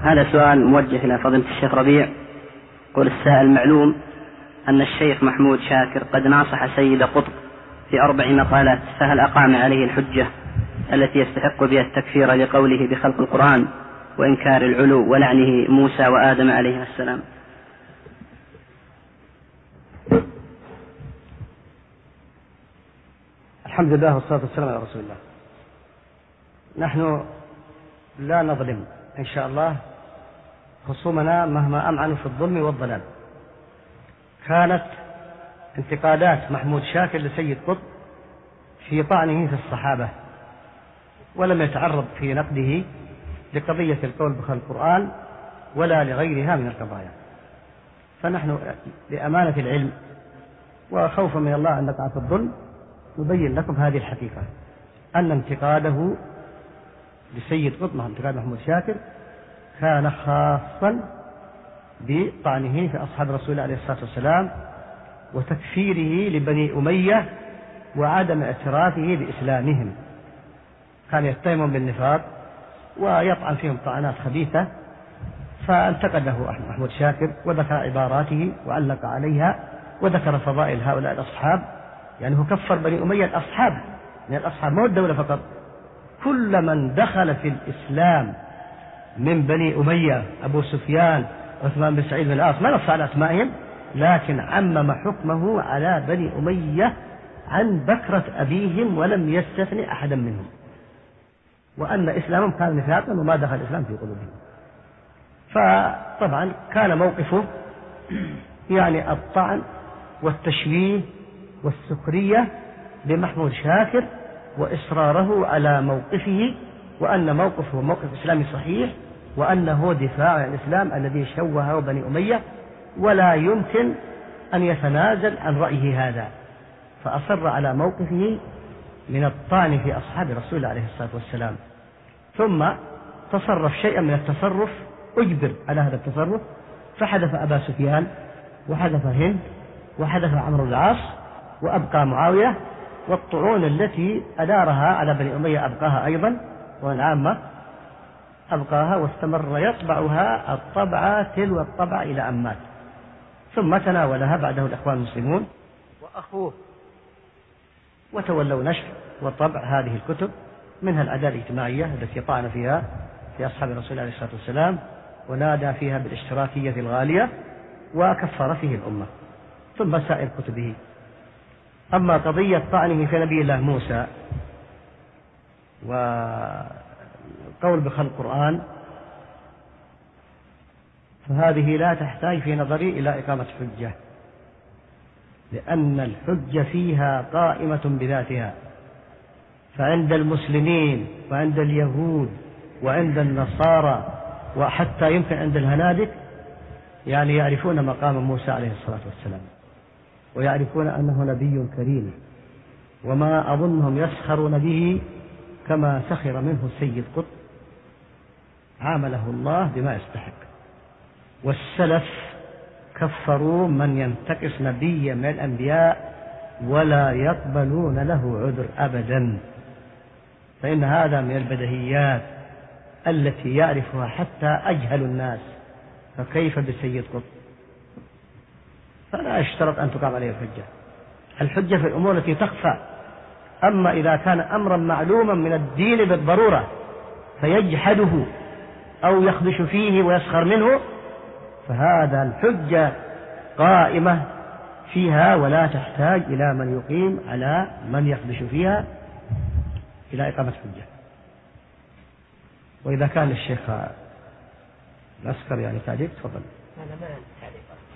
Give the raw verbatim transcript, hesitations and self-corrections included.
هذا سؤال موجه إلى فضيلة الشيخ ربيع. يقول السائل: معلوم أن الشيخ محمود شاكر قد ناصح سيد قطب في أربع مقالات، فهل أقام عليه الحجة التي يستحق بها التكفير لقوله بخلق القرآن وإنكار العلو ولعنه موسى وآدم عليه السلام؟ الحمد لله والصلاة والسلام على رسول الله. نحن لا نظلم إن شاء الله خصومنا مهما أمعنوا في الظلم والضلال. كانت انتقادات محمود شاكر لسيد قطب في طعنه في الصحابة، ولم يتعرض في نقده لقضية القول بخلق القرآن ولا لغيرها من القضايا. فنحن لأمانة العلم وخوفا من الله أن نقع في الظلم نبين لكم هذه الحقيقة، أن انتقاده لسيد قطب انتقاد محمود شاكر كان خاصا بطعنه في أصحاب رسول الله عليه الصلاة والسلام وتكفيره لبني أمية وعدم اعترافه بإسلامهم. كان يتهمهم بالنفاق ويطعن فيهم طعنات خبيثة، فانتقده محمود شاكر وذكر عباراته وعلق عليها وذكر فضائل هؤلاء الأصحاب. يعني هو كفر بني أمية الأصحاب من الأصحاب، مو الدولة فقط، كل من دخل في الإسلام من بني أمية، أبو سفيان، عثمان بن سعيد بن العاص، ما نص على أسمائهم لكن عمم حكمه على بني أمية عن بكرة أبيهم ولم يستثني أحدا منهم، وأن إسلامهم كان نفاقا وما دخل الإسلام في قلوبهم. فطبعا كان موقفه يعني الطعن والتشويه والسخرية بمحمود شاكر وإصراره على موقفه، وأن موقفه موقف إسلامي صحيح، وأنه دفاع عن الإسلام الذي شوهه بني أمية ولا يمكن أن يتنازل عن رأيه هذا. فأصر على موقفه من الطعن في أصحاب رسول الله عليه الصلاة والسلام، ثم تصرف شيئا من التصرف، أجبر على هذا التصرف، فحدث أبا سفيان وحدث هند وحدث عمرو بن العاص وأبقى معاوية، والطعون التي أدارها على بني أمية أبقاها أيضا، والعامة أبقاها واستمر يطبعها الطبعة تلو الطبع إلى أن مات، ثم تناولها بعده الإخوان المسلمون وأخوه وتولوا نشر وطبع هذه الكتب، منها العدالة الاجتماعية التي طعن فيها في أصحاب رسول الله عليه الصلاة والسلام ونادى فيها بالاشتراكية الغالية وكفر فيه الأمة، ثم سائر كتبه. أما قضية طعنه في نبي الله موسى وقول بخلق القرآن فهذه لا تحتاج في نظري إلى إقامة حجة، لأن الحجة فيها قائمة بذاتها. فعند المسلمين وعند اليهود وعند النصارى وحتى يمكن عند الهنادك يعني يعرفون مقام موسى عليه الصلاة والسلام، ويعرفون أنه نبي كريم، وما أظنهم يسخرون به كما سخر منه سيد قطب، عامله الله بما يستحق. والسلف كفروا من ينتقص نبيا من الأنبياء ولا يقبلون له عذر أبدا، فإن هذا من البديهيات التي يعرفها حتى أجهل الناس، فكيف بسيد قطب؟ فلا يشترط أن تقام عليه الحجة. الحجة في الأمور التي تخفى، أما إذا كان أمرا معلوما من الدين بالضرورة فيجحده أو يخدش فيه ويسخر منه فهذا الحجة قائمة فيها ولا تحتاج إلى من يقيم على من يخدش فيها إلى إقامة حجة. وإذا كان الشيخ العسكري يعني تعليق تفضل. أنا ما عندي تعليق.